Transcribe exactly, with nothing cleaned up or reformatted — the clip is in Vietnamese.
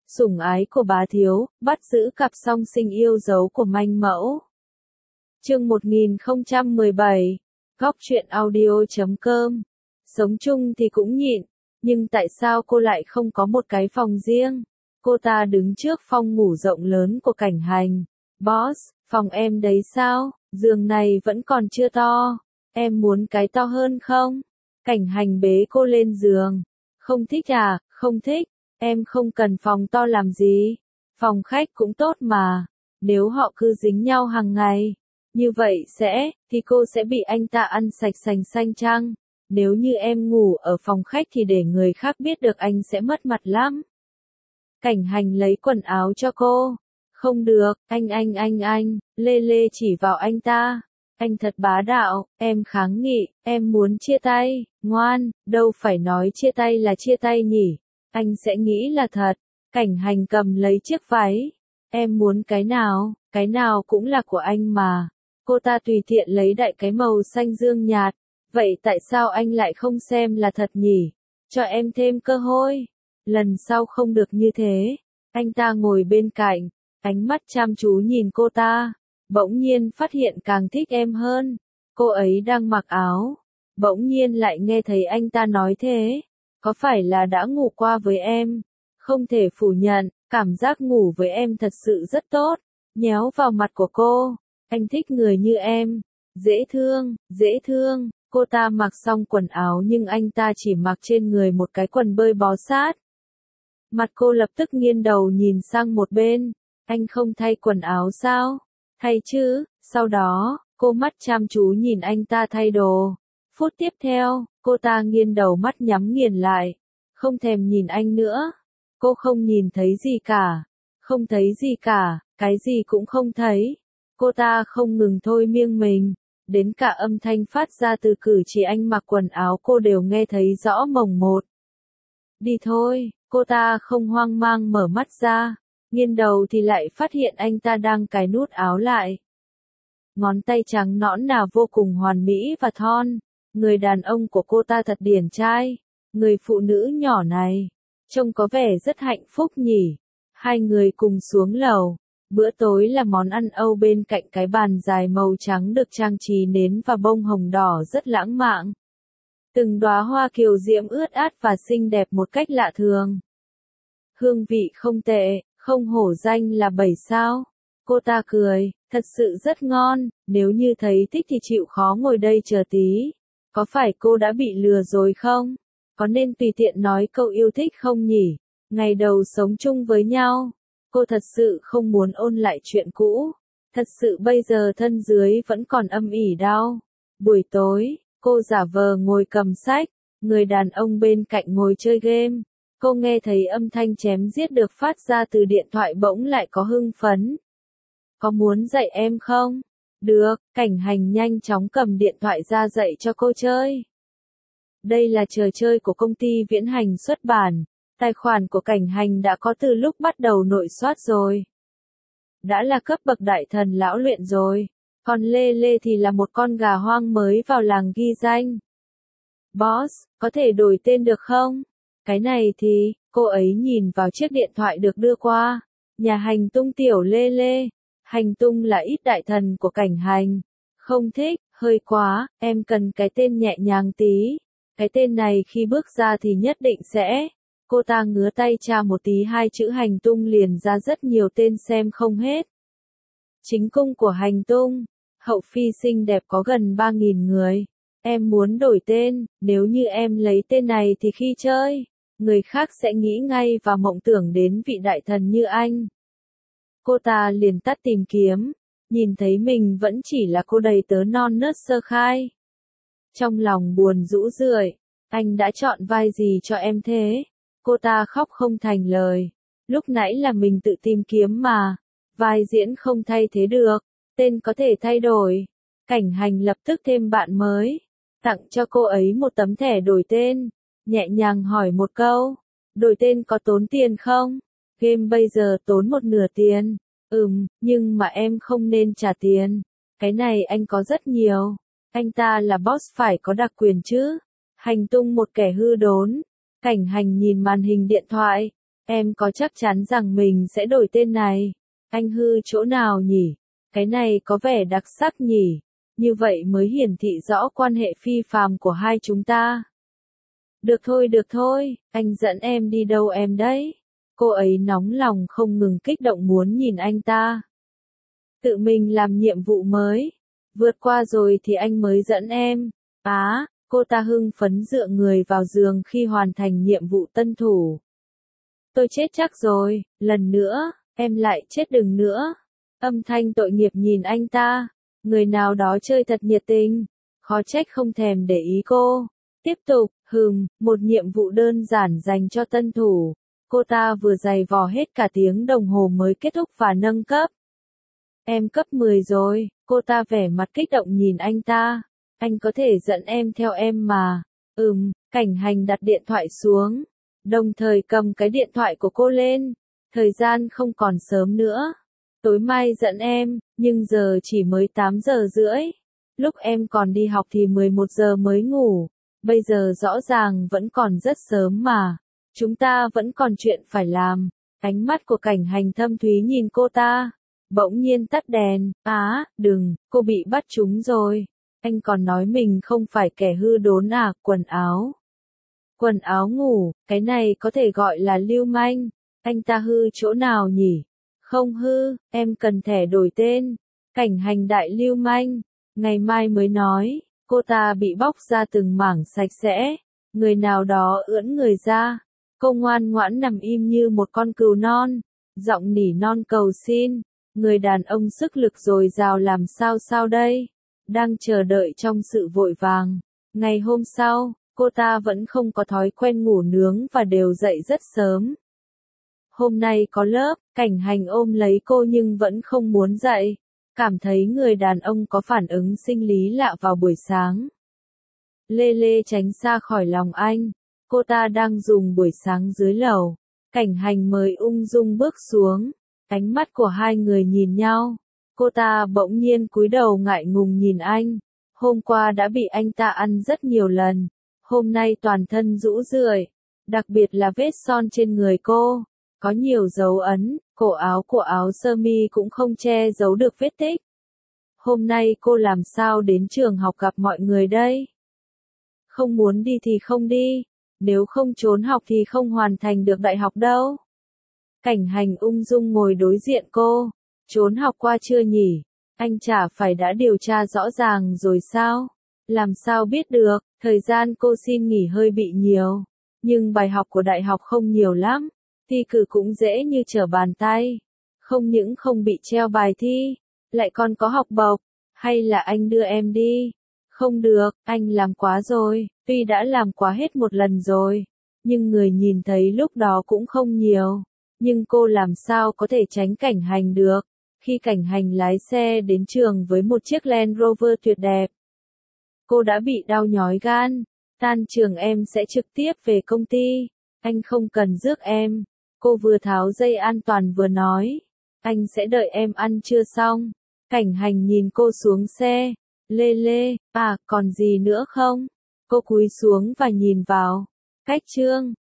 Sủng ái của bá thiếu, bắt giữ cặp song sinh yêu dấu của manh mẫu. Chương một nghìn không trăm mười bảy, góc truyện audio chấm com. Sống chung thì cũng nhịn, nhưng tại sao cô lại không có một cái phòng riêng? Cô ta đứng trước phòng ngủ rộng lớn của Cảnh Hành. Boss, phòng em đấy sao? Giường này vẫn còn chưa to. Em muốn cái to hơn không? Cảnh Hành bế cô lên giường. Không thích à? Không thích. Em không cần phòng to làm gì. Phòng khách cũng tốt mà. Nếu họ cứ dính nhau hàng ngày, như vậy sẽ, thì cô sẽ bị anh ta ăn sạch sành xanh chăng? Nếu như em ngủ ở phòng khách thì để người khác biết được anh sẽ mất mặt lắm. Cảnh Hành lấy quần áo cho cô. Không được, anh anh anh anh, Lê Lê chỉ vào anh ta. Anh thật bá đạo, em kháng nghị, em muốn chia tay, ngoan, đâu phải nói chia tay là chia tay nhỉ. Anh sẽ nghĩ là thật. Cảnh Hành cầm lấy chiếc váy. Em muốn cái nào, cái nào cũng là của anh mà. Cô ta tùy tiện lấy đại cái màu xanh dương nhạt. Vậy tại sao anh lại không xem là thật nhỉ? Cho em thêm cơ hội. Lần sau không được như thế. Anh ta ngồi bên cạnh, ánh mắt chăm chú nhìn cô ta. Bỗng nhiên phát hiện càng thích em hơn. Cô ấy đang mặc áo. Bỗng nhiên lại nghe thấy anh ta nói thế. Có phải là đã ngủ qua với em? Không thể phủ nhận, cảm giác ngủ với em thật sự rất tốt. Nhéo vào mặt của cô. Anh thích người như em. Dễ thương, dễ thương. Cô ta mặc xong quần áo nhưng anh ta chỉ mặc trên người một cái quần bơi bó sát. Mặt cô lập tức nghiêng đầu nhìn sang một bên. Anh không thay quần áo sao? Thay chứ. Sau đó, cô mắt chăm chú nhìn anh ta thay đồ. Phút tiếp theo, cô ta nghiêng đầu mắt nhắm nghiền lại. Không thèm nhìn anh nữa. Cô không nhìn thấy gì cả. Không thấy gì cả, cái gì cũng không thấy. Cô ta không ngừng thôi miêng mình. Đến cả âm thanh phát ra từ cử chỉ anh mặc quần áo cô đều nghe thấy rõ mồng một. Đi thôi, cô ta không hoang mang mở mắt ra. Nghiêng đầu thì lại phát hiện anh ta đang cài nút áo lại. Ngón tay trắng nõn nà vô cùng hoàn mỹ và thon. Người đàn ông của cô ta thật điển trai. Người phụ nữ nhỏ này, trông có vẻ rất hạnh phúc nhỉ. Hai người cùng xuống lầu. Bữa tối là món ăn Âu bên cạnh cái bàn dài màu trắng được trang trí nến và bông hồng đỏ rất lãng mạn. Từng đóa hoa kiều diễm ướt át và xinh đẹp một cách lạ thường. Hương vị không tệ, không hổ danh là bảy sao. Cô ta cười, thật sự rất ngon, nếu như thấy thích thì chịu khó ngồi đây chờ tí. Có phải cô đã bị lừa rồi không? Có nên tùy tiện nói câu yêu thích không nhỉ? Ngày đầu sống chung với nhau, cô thật sự không muốn ôn lại chuyện cũ. Thật sự bây giờ thân dưới vẫn còn âm ỉ đau. Buổi tối, cô giả vờ ngồi cầm sách, người đàn ông bên cạnh ngồi chơi game. Cô nghe thấy âm thanh chém giết được phát ra từ điện thoại bỗng lại có hưng phấn. Có muốn dạy em không? Được, Cảnh Hành nhanh chóng cầm điện thoại ra dạy cho cô chơi. Đây là trò chơi của công ty Viễn Hành xuất bản. Tài khoản của Cảnh Hành đã có từ lúc bắt đầu nội soát rồi. Đã là cấp bậc đại thần lão luyện rồi. Còn Lê Lê thì là một con gà hoang mới vào làng ghi danh. Boss, có thể đổi tên được không? Cái này thì, cô ấy nhìn vào chiếc điện thoại được đưa qua. Nhà Hành Tung tiểu Lê Lê. Hành Tung là ít đại thần của Cảnh Hành. Không thích, hơi quá, em cần cái tên nhẹ nhàng tí. Cái tên này khi bước ra thì nhất định sẽ. Cô ta ngứa tay tra một tí hai chữ Hành Tung liền ra rất nhiều tên xem không hết. Chính cung của Hành Tung, hậu phi xinh đẹp có gần ba nghìn người. Em muốn đổi tên, nếu như em lấy tên này thì khi chơi, người khác sẽ nghĩ ngay và mộng tưởng đến vị đại thần như anh. Cô ta liền tắt tìm kiếm, nhìn thấy mình vẫn chỉ là cô đầy tớ non nớt sơ khai. Trong lòng buồn rũ rượi, anh đã chọn vai gì cho em thế? Cô ta khóc không thành lời. Lúc nãy là mình tự tìm kiếm mà. Vai diễn không thay thế được. Tên có thể thay đổi. Cảnh Hành lập tức thêm bạn mới. Tặng cho cô ấy một tấm thẻ đổi tên. Nhẹ nhàng hỏi một câu. Đổi tên có tốn tiền không? Game bây giờ tốn một nửa tiền. Ừm, nhưng mà em không nên trả tiền. Cái này anh có rất nhiều. Anh ta là boss phải có đặc quyền chứ. Hành Tung một kẻ hư đốn. Cảnh Hành nhìn màn hình điện thoại. Em có chắc chắn rằng mình sẽ đổi tên này? Anh hư chỗ nào nhỉ? Cái này có vẻ đặc sắc nhỉ? Như vậy mới hiển thị rõ quan hệ phi phàm của hai chúng ta. Được thôi được thôi, anh dẫn em đi đâu em đấy? Cô ấy nóng lòng không ngừng kích động muốn nhìn anh ta. Tự mình làm nhiệm vụ mới. Vượt qua rồi thì anh mới dẫn em. Á, cô ta hưng phấn dựa người vào giường khi hoàn thành nhiệm vụ tân thủ. Tôi chết chắc rồi, lần nữa, em lại chết đừng nữa. Âm thanh tội nghiệp nhìn anh ta. Người nào đó chơi thật nhiệt tình. Khó trách không thèm để ý cô. Tiếp tục, hừm, một nhiệm vụ đơn giản dành cho tân thủ. Cô ta vừa giày vò hết cả tiếng đồng hồ mới kết thúc và nâng cấp. Em cấp mười rồi, cô ta vẻ mặt kích động nhìn anh ta. Anh có thể dẫn em theo em mà. Ừm, Cảnh Hành đặt điện thoại xuống. Đồng thời cầm cái điện thoại của cô lên. Thời gian không còn sớm nữa. Tối mai dẫn em, nhưng giờ chỉ mới tám giờ rưỡi. Lúc em còn đi học thì mười một giờ mới ngủ. Bây giờ rõ ràng vẫn còn rất sớm mà. Chúng ta vẫn còn chuyện phải làm. Ánh mắt của Cảnh Hành thâm thúy nhìn cô ta. Bỗng nhiên tắt đèn. Á, đừng, cô bị bắt trúng rồi. Anh còn nói mình không phải kẻ hư đốn à, quần áo. Quần áo ngủ, cái này có thể gọi là lưu manh. Anh ta hư chỗ nào nhỉ? Không hư, em cần thẻ đổi tên. Cảnh Hành đại lưu manh. Ngày mai mới nói, cô ta bị bóc ra từng mảng sạch sẽ. Người nào đó ưỡn người ra. Cô ngoan ngoãn nằm im như một con cừu non. Giọng nỉ non cầu xin. Người đàn ông sức lực dồi dào làm sao sao đây? Đang chờ đợi trong sự vội vàng. Ngày hôm sau, cô ta vẫn không có thói quen ngủ nướng và đều dậy rất sớm. Hôm nay có lớp, Cảnh Hành ôm lấy cô nhưng vẫn không muốn dậy. Cảm thấy người đàn ông có phản ứng sinh lý lạ vào buổi sáng. Lê Lê tránh xa khỏi lòng anh. Cô ta đang dùng buổi sáng dưới lầu. Cảnh Hành mới ung dung bước xuống. Ánh mắt của hai người nhìn nhau. Cô ta bỗng nhiên cúi đầu ngại ngùng nhìn anh. Hôm qua đã bị anh ta ăn rất nhiều lần. Hôm nay toàn thân rũ rượi. Đặc biệt là vết son trên người cô. Có nhiều dấu ấn, cổ áo của áo sơ mi cũng không che giấu được vết tích. Hôm nay cô làm sao đến trường học gặp mọi người đây? Không muốn đi thì không đi. Nếu không trốn học thì không hoàn thành được đại học đâu. Cảnh Hành ung dung ngồi đối diện cô. Trốn học qua chưa nhỉ? Anh chả phải đã điều tra rõ ràng rồi sao? Làm sao biết được, thời gian cô xin nghỉ hơi bị nhiều. Nhưng bài học của đại học không nhiều lắm. Thi cử cũng dễ như trở bàn tay. Không những không bị treo bài thi, lại còn có học bổng. Hay là anh đưa em đi? Không được, anh làm quá rồi. Tuy đã làm quá hết một lần rồi. Nhưng người nhìn thấy lúc đó cũng không nhiều. Nhưng cô làm sao có thể tránh Cảnh Hành được? Khi Cảnh Hành lái xe đến trường với một chiếc Land Rover tuyệt đẹp. Cô đã bị đau nhói gan. Tan trường em sẽ trực tiếp về công ty. Anh không cần rước em. Cô vừa tháo dây an toàn vừa nói. Anh sẽ đợi em ăn trưa xong. Cảnh Hành nhìn cô xuống xe. Lê Lê, à, còn gì nữa không? Cô cúi xuống và nhìn vào. Cách chương.